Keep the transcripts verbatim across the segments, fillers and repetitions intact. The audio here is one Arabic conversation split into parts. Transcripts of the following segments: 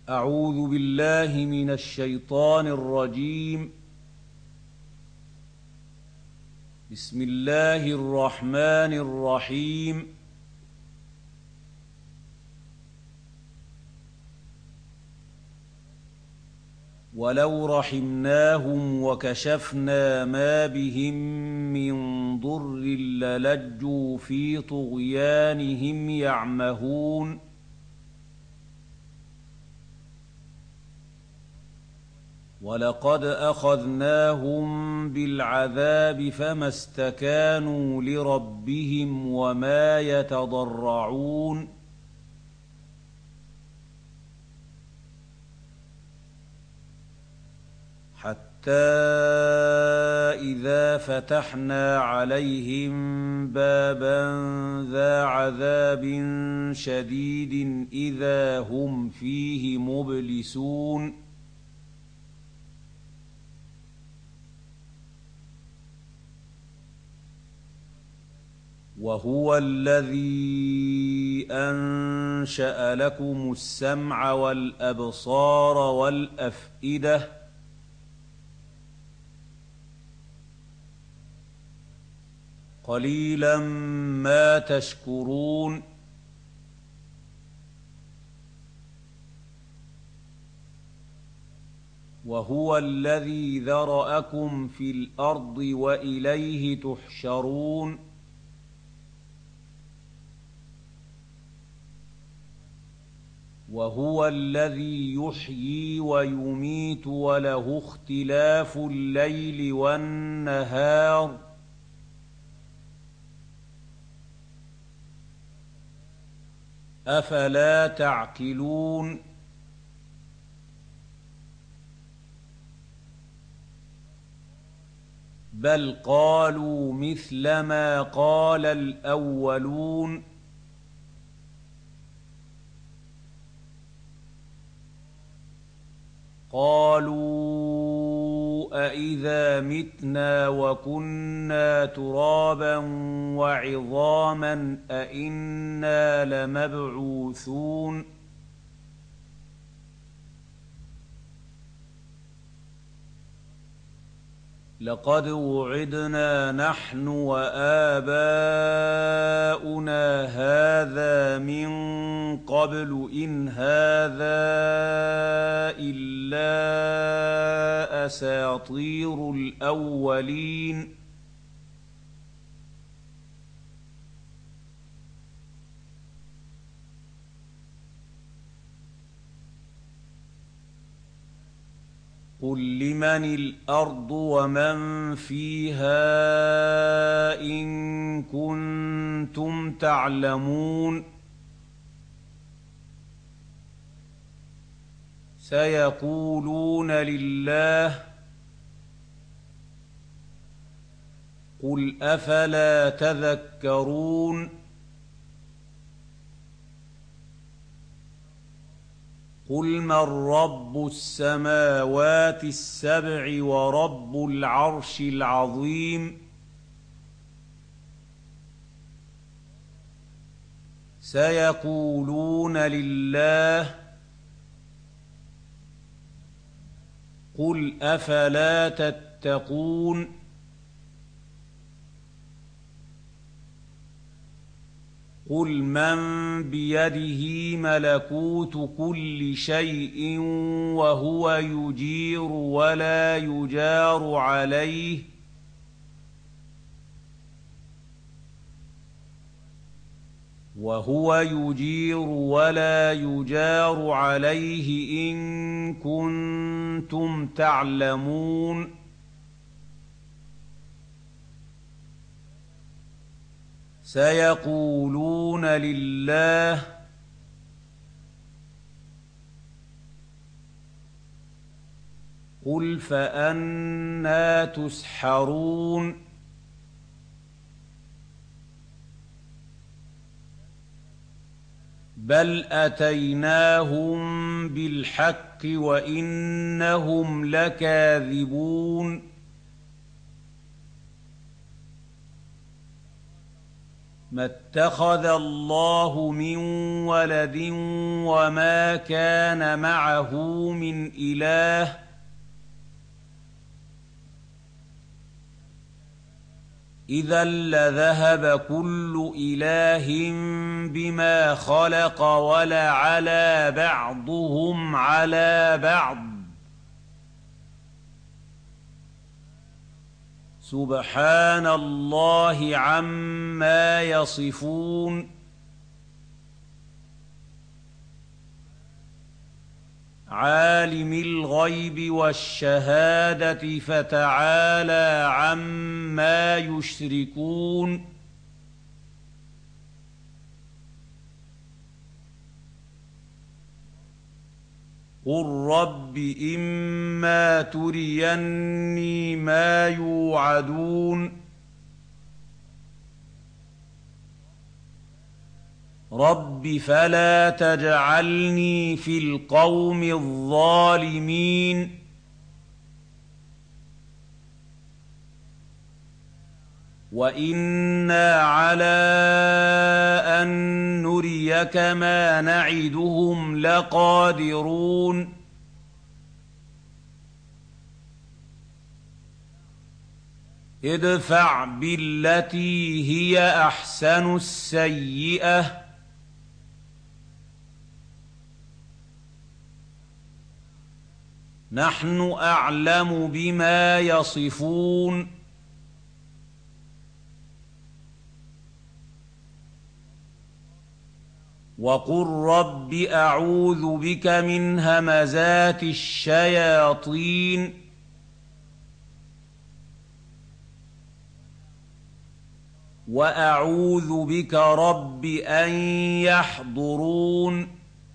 أعوذ بالله من الشيطان الرجيم. بسم الله الرحمن الرحيم. ولو رحمناهم وكشفنا ما بهم من ضر للجوا في طغيانهم يعمهون ولقد أخذناهم بالعذاب فما استكانوا لربهم وما يتضرعون حتى إذا فتحنا عليهم بابا ذا عذاب شديد إذا هم فيه مبلسون وهو الذي أنشأ لكم السمع والأبصار والأفئدة قليلا ما تشكرون وهو الذي ذرأكم في الأرض وإليه تحشرون وهو الذي يحيي ويميت وله اختلاف الليل والنهار أفلا تعقلون بل قالوا مثل ما قال الأولون قالوا أإذا متنا وكنا ترابا وعظاما أإنا لمبعوثون لقد وعدنا نحن وآباؤنا هذا من قبل إن هذا إلا أساطير الأولين قل لمن الأرض ومن فيها إن كنتم تعلمون سيقولون لله قل أفلا تذكرون قل من رب السماوات السبع ورب العرش العظيم سيقولون لله قل أفلا تتقون قل من بيده ملكوت كل شيء وهو يجير ولا يجار عليه وهو يجير ولا يجار عليه إن كنتم تعلمون سيقولون لله قل فأنى تسحرون بل أتيناهم بالحق وإنهم لكاذبون ما اتخذ الله من ولد وما كان معه من إله إذا لذهب كل إله بما خلق ولعلى بعضهم على بعض سبحان الله عما يصفون عالم الغيب والشهادة فتعالى عما يشركون قل رب إما تريني ما يوعدون رب فلا تجعلني في القوم الظالمين وإنا على أن نريك ما نعدهم لقادرون ادفع بالتي هي أحسن السيئة نحن أعلم بما يصفون وقل رب أعوذ بك من همزات الشياطين وأعوذ بك رب أن يحضرون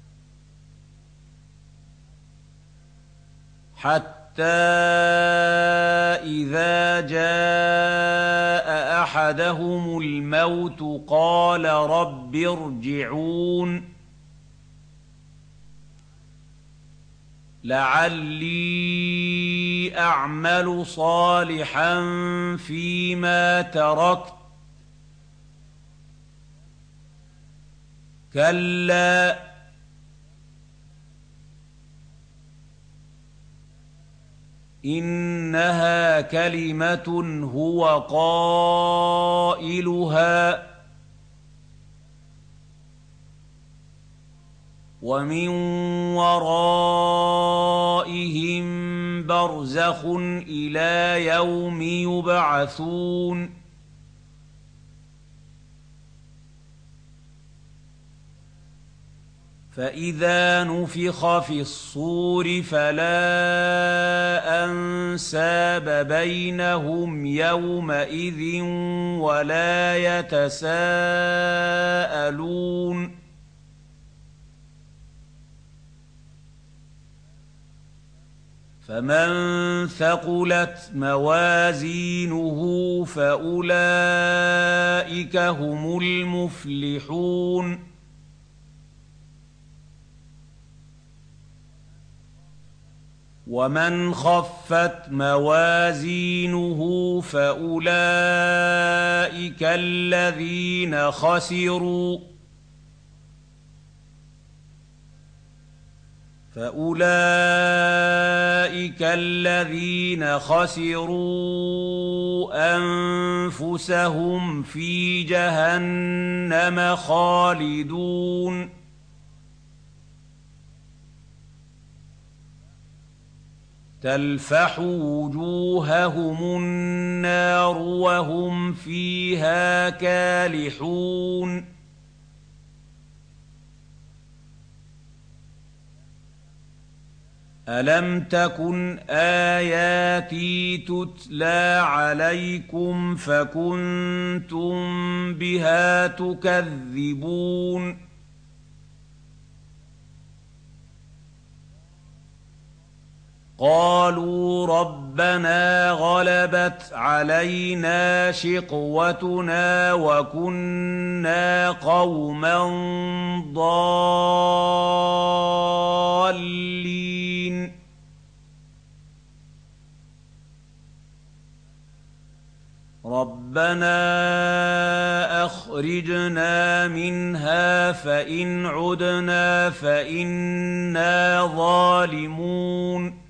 حتى إذا جاء أحدهم الموت قال رب ارجعون لعلي أعمل صالحا فيما تركت كلا إنها كلمة هو قائلها ومن ورائهم برزخ إلى يوم يبعثون فإذا نفخ في الصور فلا أنساب بينهم يومئذ ولا يتساءلون فمن ثقلت موازينه فأولئك هم المفلحون ومن خفت موازينه فأولئك الذين خسروا فأولئك الذين خسروا أنفسهم في جهنم خالدون تلفح وجوههم النار وهم فيها كالحون ألم تكن آياتي تتلى عليكم فكنتم بها تكذبون قالوا ربنا غلبت علينا شقوتنا وكنا قوما ضالين ربنا أخرجنا أُخْرِجْنَا مِنْهَا فَإِنْ عُدْنَا فَإِنَّا ظَالِمُونَ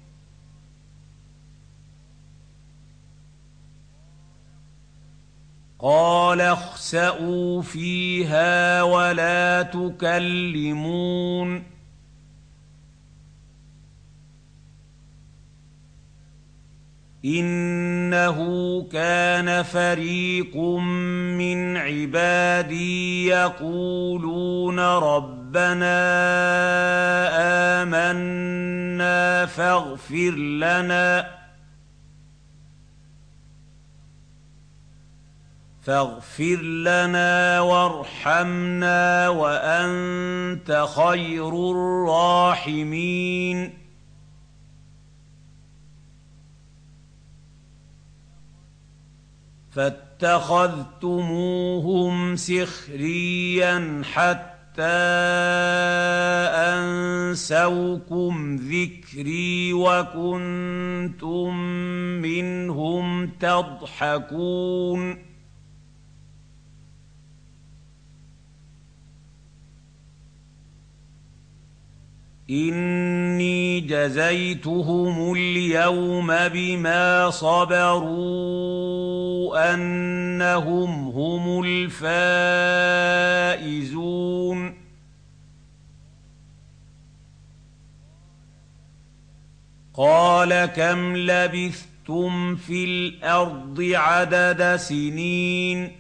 قَالَ اخْسَئُوا فِيهَا وَلَا تُكَلِّمُونِ إِنَّهُ كَانَ فَرِيقٌ مِّنْ عِبَادِي يَقُولُونَ رَبَّنَا آمَنَّا فاغْفِرْ لَنَا فاغفر لنا وارحمنا وأنت خير الراحمين فاتخذتموهم سخريا حتى أنسوكم ذكري وكنتم منهم تضحكون إِنِّي جَزَيْتُهُمُ الْيَوْمَ بِمَا صَبَرُوا أَنَّهُمْ هُمُ الْفَائِزُونَ قَالَ كَمْ لَبِثْتُمْ فِي الْأَرْضِ عَدَدَ سِنِينَ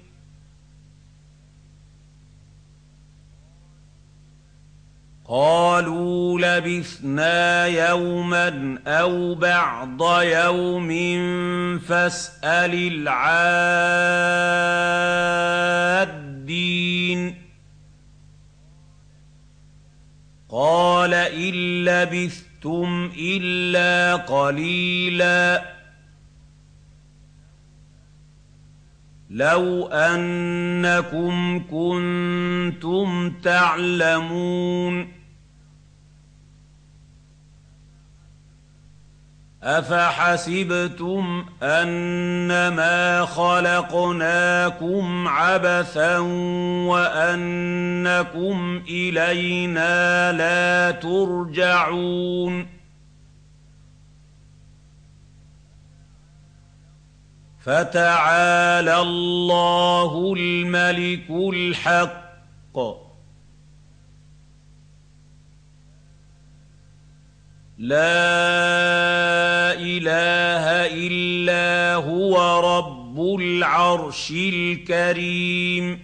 قالوا لبثنا يوما أو بعض يوم فاسأل العادين قال إن لبثتم إلا قليلا لو أنكم كنتم تعلمون أفحسبتم أنما خلقناكم عبثا وأنكم إلينا لا ترجعون فتعالى الله الملك الحق لا إله إلا هو رب العرش الكريم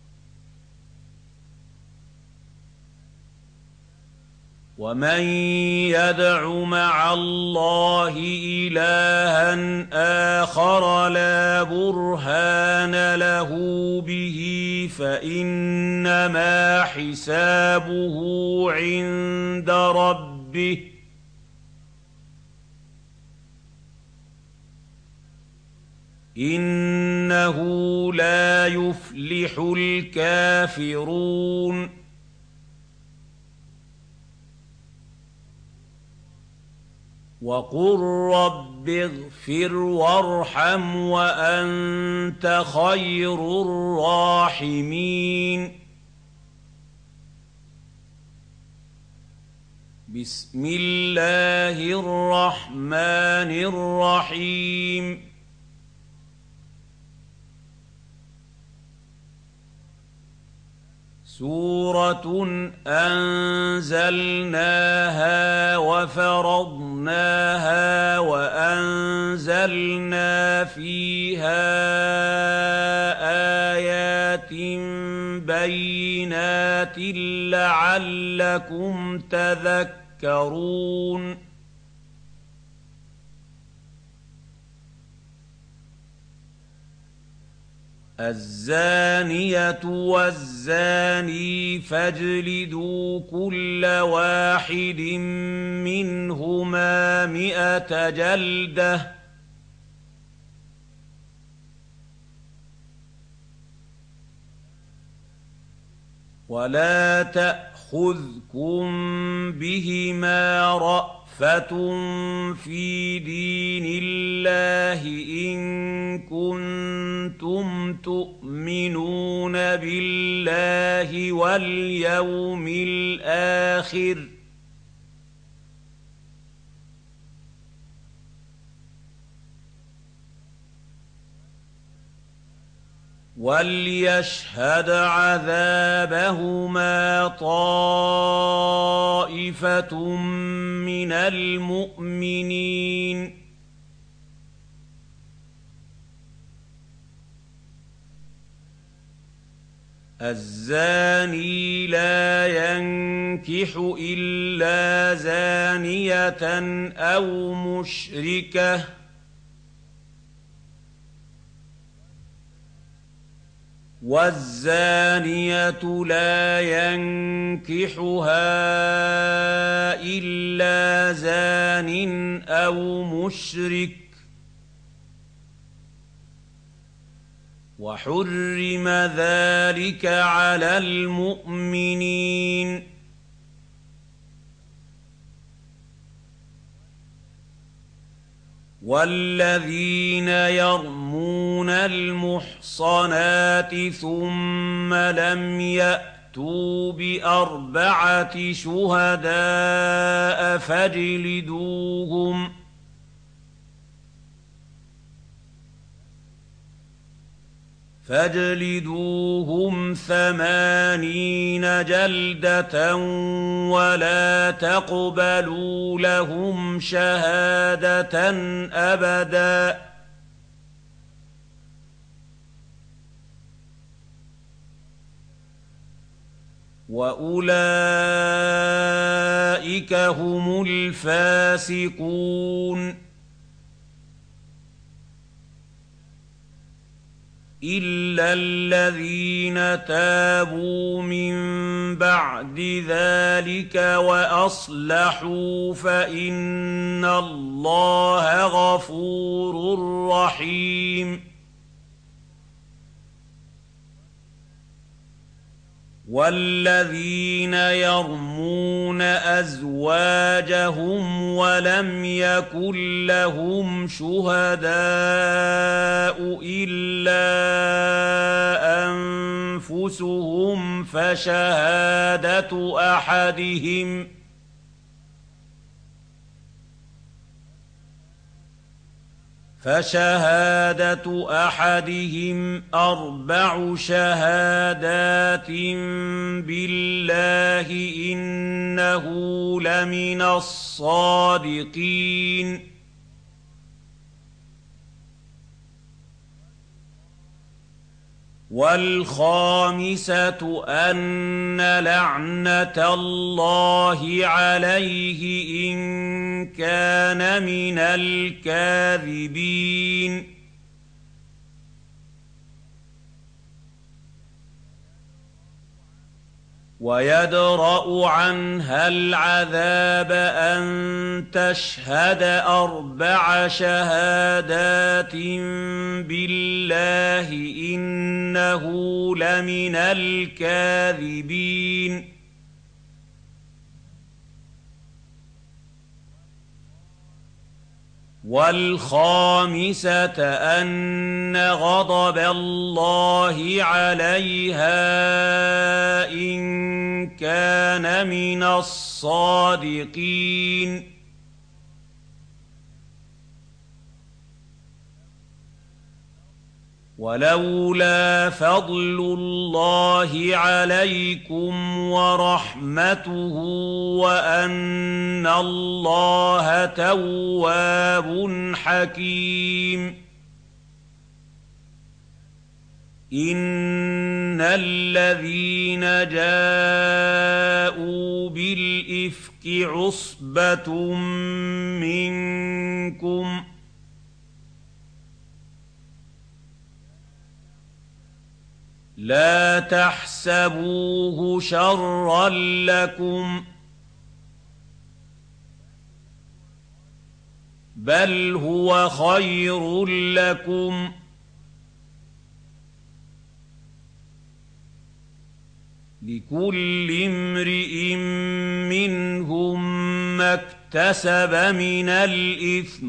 ومن يدع مع الله إلها آخر لا برهان له به فإنما حسابه عند ربه إنه لا يفلح الكافرون وقل رب اغفر وارحم وأنت خير الراحمين بسم الله الرحمن الرحيم سورة أنزلناها وفرضناها وأنزلنا فيها آيات بينات لعلكم تذكرون الزانية والزاني فاجلدوا كل واحد منهما مئة جلدة ولا تأخذوا تَأْخُذْكُم بِهِمَا رَأْفَةٌ فِي دِينِ اللَّهِ إِن كُنتُمْ تُؤْمِنُونَ بِاللَّهِ وَالْيَوْمِ الْآخِرِ ۖ وَلْيَشْهَدْ عَذَابَهُمَا طَائِفَةٌ مِّنَ الْمُؤْمِنِينَ. الزَّانِي لَا يَنكِحُ إِلَّا زَانِيَةً أَوْ مُشْرِكَةً، وَالزَّانِيَةُ لَا يَنكِحُهَا إِلَّا زَانٍ أَوْ مُشْرِكٌ، وَحُرِّمَ ذَلِكَ عَلَى الْمُؤْمِنِينَ. وَالَّذِينَ يَرْمُونَ الْمُحْصَنَاتِ ثُمَّ لَمْ يَأْتُوا بِأَرْبَعَةِ شُهَدَاءَ فَاجْلِدُوهُمْ فاجلدوهم ثمانين جلدة ولا تقبلوا لهم شهادة أبدا، وأولئك هم الفاسقون. إِلَّا الَّذِينَ تَابُوا مِن بَعْدِ ذَلِكَ وَأَصْلَحُوا فَإِنَّ اللَّهَ غَفُورٌ رَّحِيمٌ. وَالَّذِينَ يَرْمُونَ أَزْوَاجَهُمْ وَلَمْ يَكُن لَّهُمْ شُهَدَاءُ إِلَّا أَنفُسُهُمْ فَشَهَادَةُ أَحَدِهِمْ فشهادة أحدهم أربع شهادات بالله إنه لمن الصادقين. والخامسة أن لعنة الله عليه إن كان من الكاذبين. ويدرأ عنها العذاب أن تشهد أربع شهادات بالله إنه لمن الكاذبين. والخامسة أن غضب الله عليها إن كان من الصادقين. ولولا فضل الله عليكم ورحمته وأن الله تواب حكيم. إن الذين جاءوا بالإفك عصبة منكم لا تحسبوه شرا لكم بل هو خير لكم لكل امرئ منهم ما اكتسب من الإثم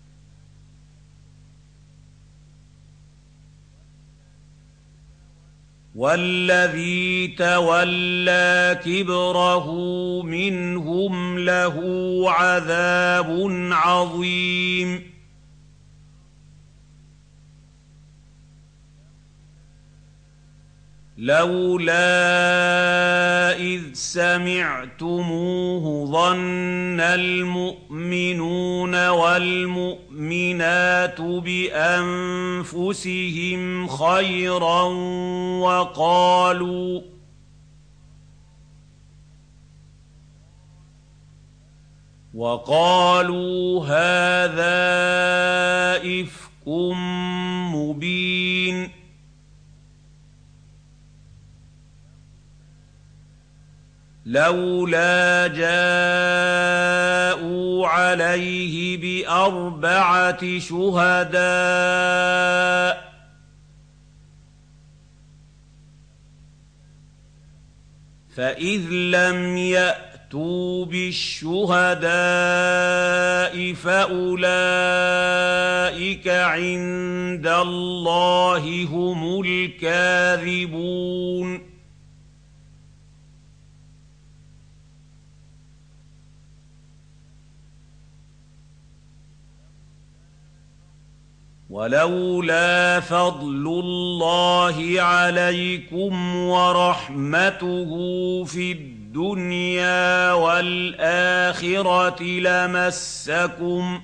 والذي تولى كبره منهم له عذاب عظيم لولا إذ سمعتموه ظن المؤمنون والمؤمنات بأنفسهم خيرا وقالوا وقالوا هذا إفك مبين لولا جاءوا عليه بأربعة شهداء فإذ لم يأتوا بالشهداء فأولئك عند الله هم الكاذبون ولولا فضل الله عليكم ورحمته في الدنيا والآخرة لمسكم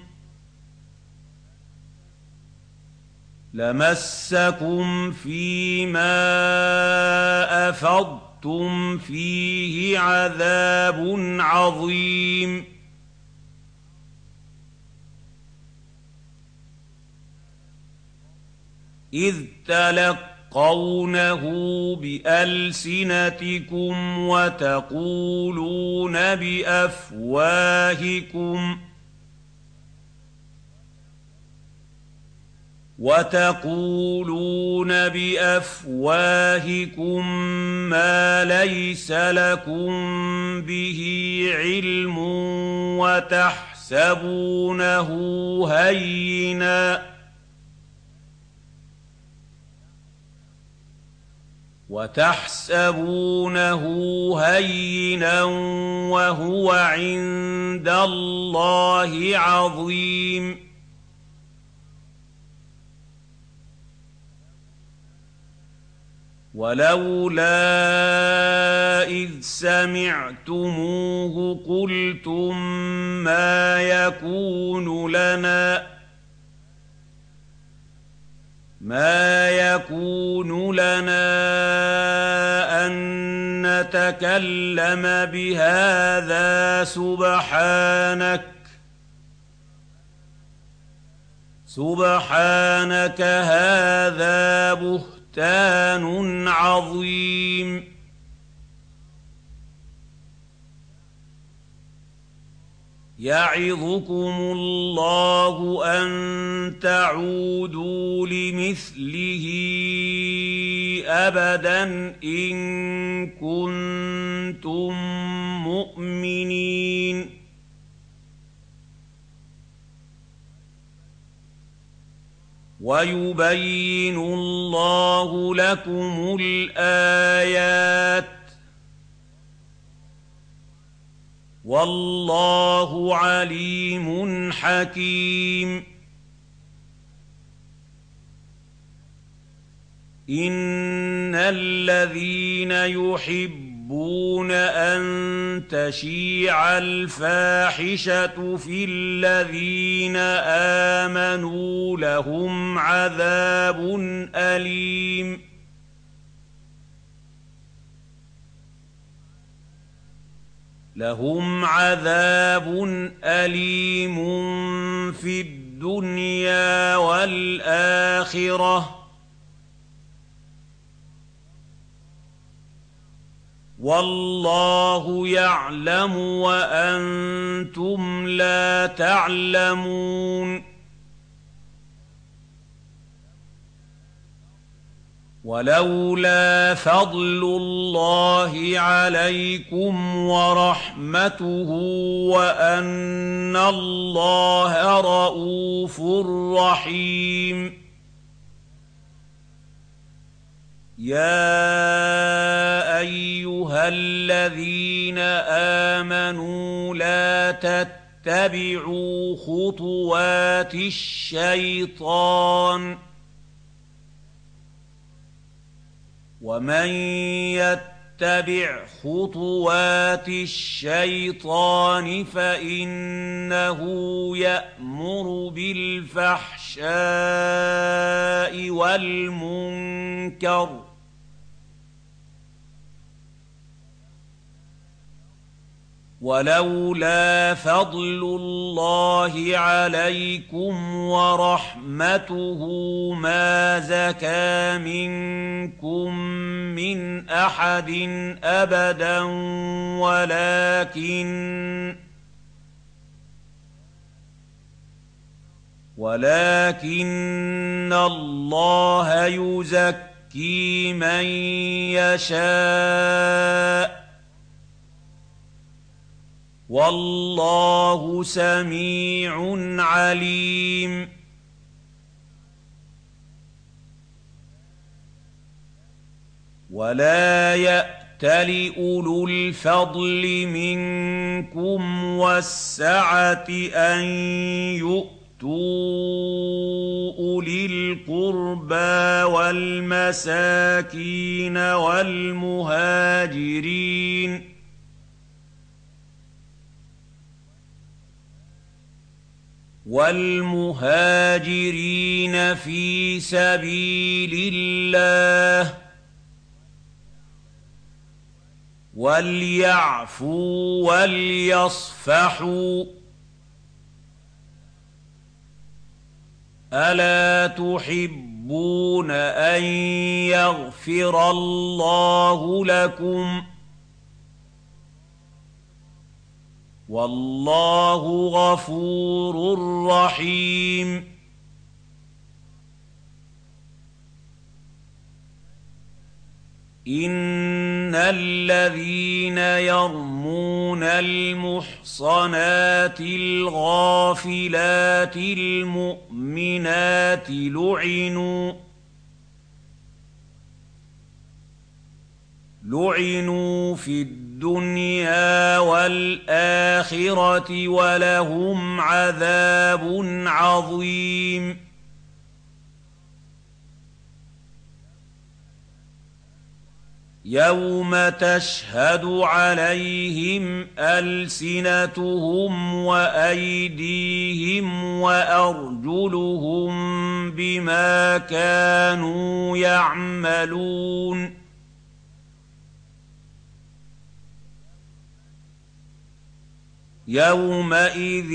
لمسكم فيما أفضتم فيه عذاب عظيم إذ تلقونه بألسنتكم وتقولون بأفواهكم وتقولون بأفواهكم ما ليس لكم به علم وتحسبونه هيناً وتحسبونه هينا وهو عند الله عظيم ولولا إذ سمعتموه قلتم ما يكون لنا ما يكون لنا أن نتكلم بهذا سبحانك سبحانك هذا بهتان عظيم يعظكم الله أن تعودوا لمثله أبدا إن كنتم مؤمنين ويبين الله لكم الآيات والله عليم حكيم إن الذين يحبون أن تشيع الفاحشة في الذين آمنوا لهم عذاب أليم لهم عذاب أليم في الدنيا والآخرة والله يعلم وأنتم لا تعلمون ولولا فضل الله عليكم ورحمته وأن الله رءوف رحيم. يا أيها الذين آمنوا لا تتبعوا خطوات الشيطان ومن يتبع خطوات الشيطان فإنه يأمر بالفحشاء والمنكر ولولا فضل الله عليكم ورحمته ما زكى منكم من أحد أبدا ولكن ولكن الله يزكي من يشاء والله سميع عليم. ولا يأتل أولو الفضل منكم والسعة أن يؤتوا أولي القربى والمساكين والمهاجرين والمهاجرين في سبيل الله وليعفوا وليصفحوا ألا تحبون أن يغفر الله لكم والله غفور رحيم. إن الذين يرمون المحصنات الغافلات المؤمنات لعنوا لعنوا في الدنيا والآخرة ولهم عذاب عظيم. يوم تشهد عليهم ألسنتهم وأيديهم وأرجلهم بما كانوا يعملون يومئذ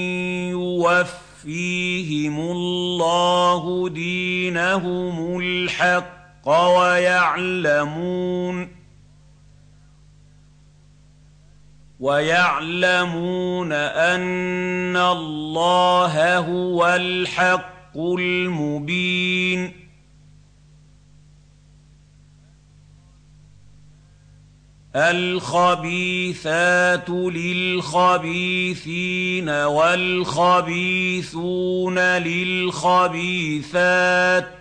يوفيهم الله دينهم الحق ويعلمون ويعلمون أن الله هو الحق المبين. الخبيثات للخبيثين والخبيثون للخبيثات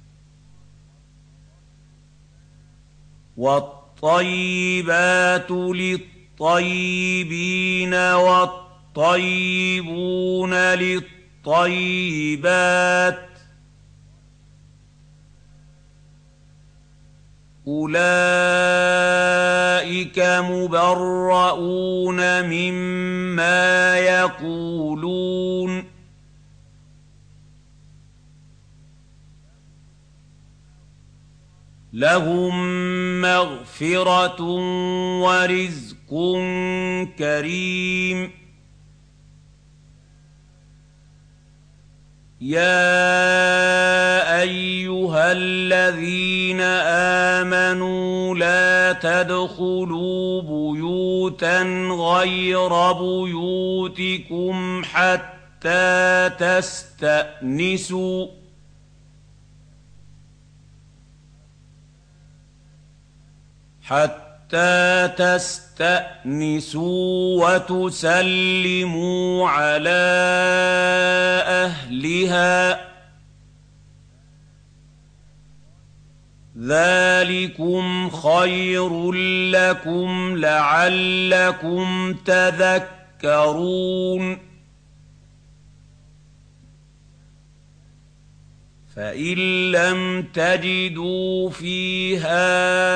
والطيبات للطيبين والطيبون للطيبات أولئك مبرؤون مما يقولون لهم مغفرة ورزق كريم. يا أيها الذين آمنوا لا تدخلوا بيوتا غير بيوتكم حتى تستأنسوا حتى تستأنسوا وتسلموا على أهلها ذلكم خير لكم لعلكم تذكرون فإن لم تجدوا فيها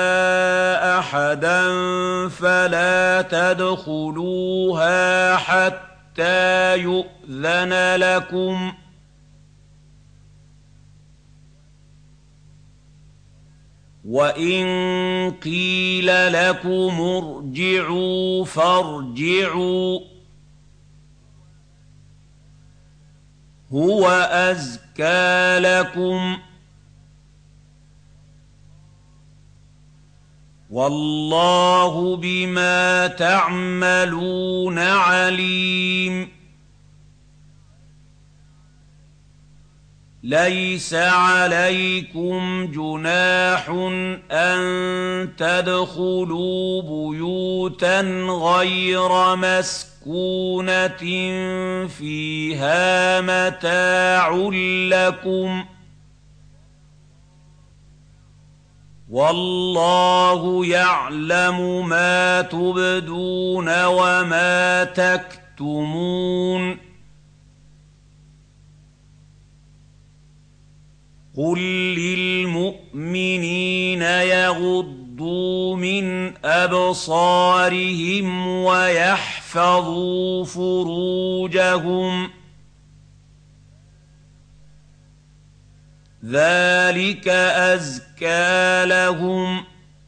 أحدا فلا تدخلوها حتى يؤذن لكم وإن قيل لكم ارجعوا فارجعوا هو أزكى لكم والله بما تعملون عليم ليس عليكم جناح أن تدخلوا بيوتا غير مسكونة فيها متاع لكم والله يعلم ما تبدون وما تكتمون قل للمؤمنين يغضوا من أبصارهم ويحفظوا فروجهم ذلك أزكى لهم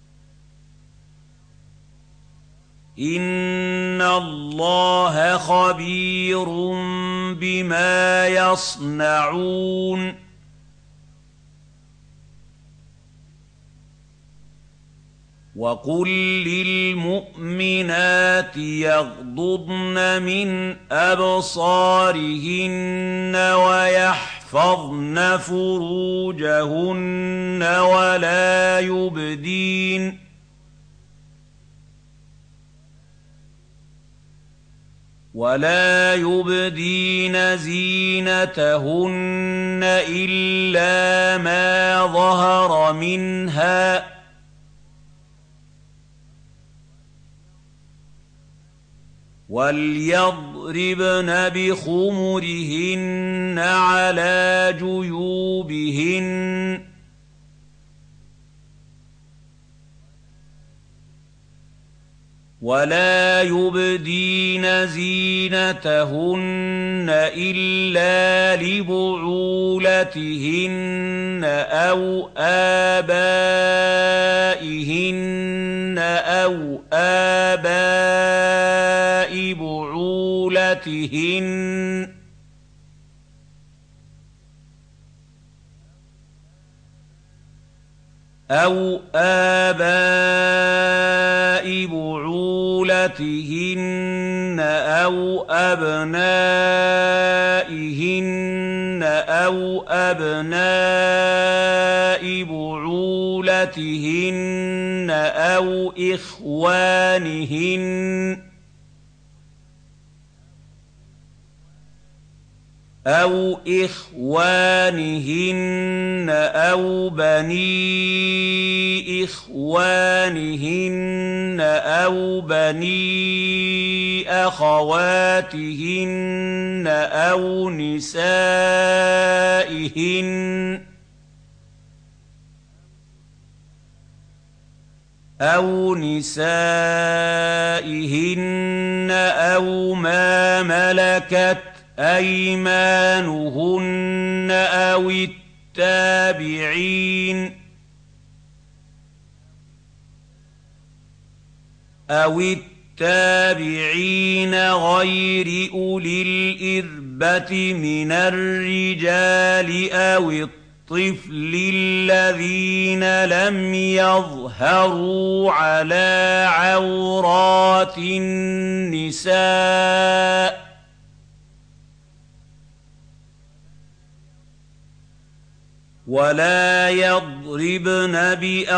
إن الله خبير بما يصنعون وقل للمؤمنات يغضضن من أبصارهن ويحفظن فروجهن ولا يبدين ولا يبدين زينتهن إلا ما ظهر منها وَلْيَضْرِبْنَ بِخُمُرِهِنَّ عَلَى جُيُوبِهِنَّ وَلَا يُبْدِينَ زِينَتَهُنَّ إِلَّا لِبُعُولَتِهِنَّ أَوْ آبَائِهِنَّ أَوْ آبَاءِ بُعُولَتِهِنَّ أَوْ آبَاءِ بُعُولَتِهِنَّ أَوْ أَبْنَائِهِنَّ أَوْ أَبْنَاءِ بُعُولَتِهِنَّ أَوْ إِخْوَانِهِنَّ أَوْ إِخْوَانِهِنَّ أَوْ بَنِي إِخْوَانِهِنَّ أَوْ بَنِي أَخَوَاتِهِنَّ أَوْ نِسَائِهِنَّ أَوْ نِسَائِهِنَّ أَوْ مَا مَلَكَتْ أَيْمَانُهُنَّ أَوِ التَّابِعِينَ أَوِ التَّابِعِينَ غَيْرِ أُولِي الْإِرْبَةِ مِنَ الرِّجَالِ أَوِ الطِّفْلِ الَّذِينَ لَمْ يَظْهَرُوا عَلَىٰ عَوْرَاتِ النِّسَاءِ ولا يضربن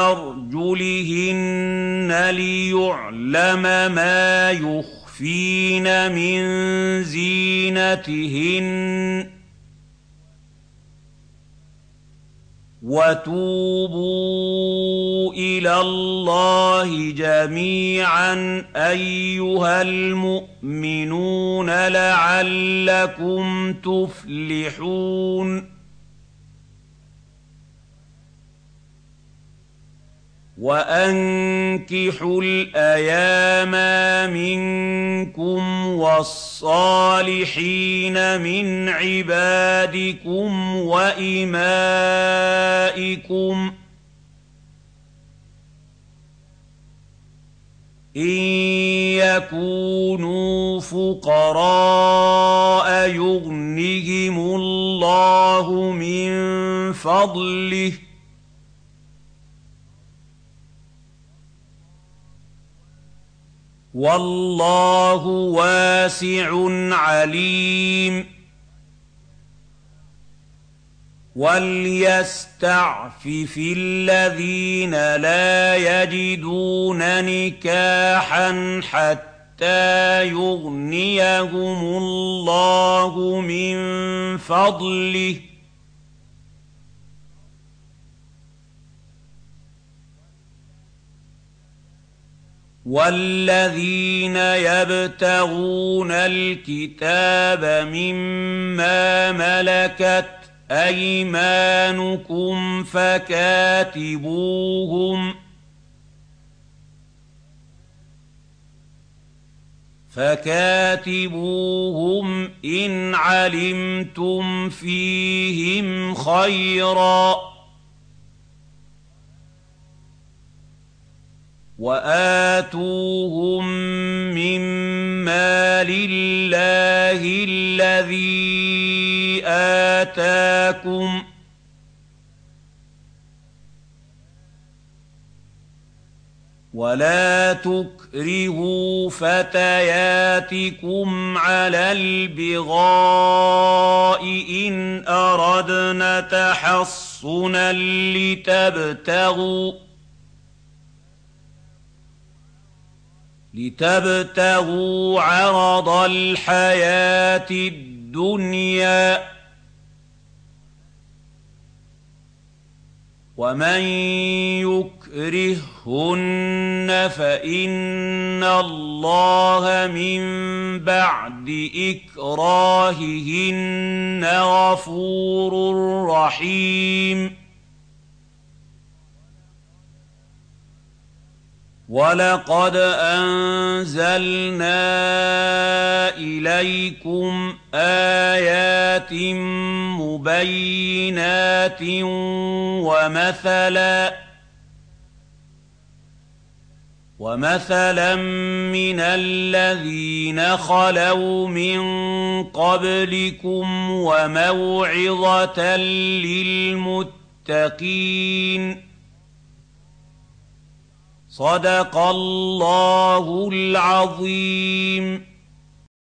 بأرجلهن ليعلم ما يخفين من زينتهن وتوبوا إلى الله جميعا أيها المؤمنون لعلكم تفلحون وأنكحوا الأيام منكم والصالحين من عبادكم وإمائكم إن يكونوا فقراء يغنهم الله من فضله والله واسع عليم وليستعفف الذين لا يجدون نكاحا حتى يغنيهم الله من فضله والذين يبتغون الكتاب مما ملكت أيمانكم فكاتبوهم فكاتبوهم إن علمتم فيهم خيرا وآتوهم مما لله الذي آتاكم ولا تكرهوا فتياتكم على البغاء إن أردنا تحصنا لتبتغوا لتبتغوا عرض الحياة الدنيا ومن يكرههن فإن الله من بعد إكراههن غفور رحيم وَلَقَدْ أَنزَلْنَا إِلَيْكُمْ آيَاتٍ مُبَيِّنَاتٍ وَمَثَلًا وَمَثَلًا مِنَ الَّذِينَ خَلَوْا مِن قَبْلِكُمْ وَمَوْعِظَةً لِّلْمُتَّقِينَ صدق الله العظيم.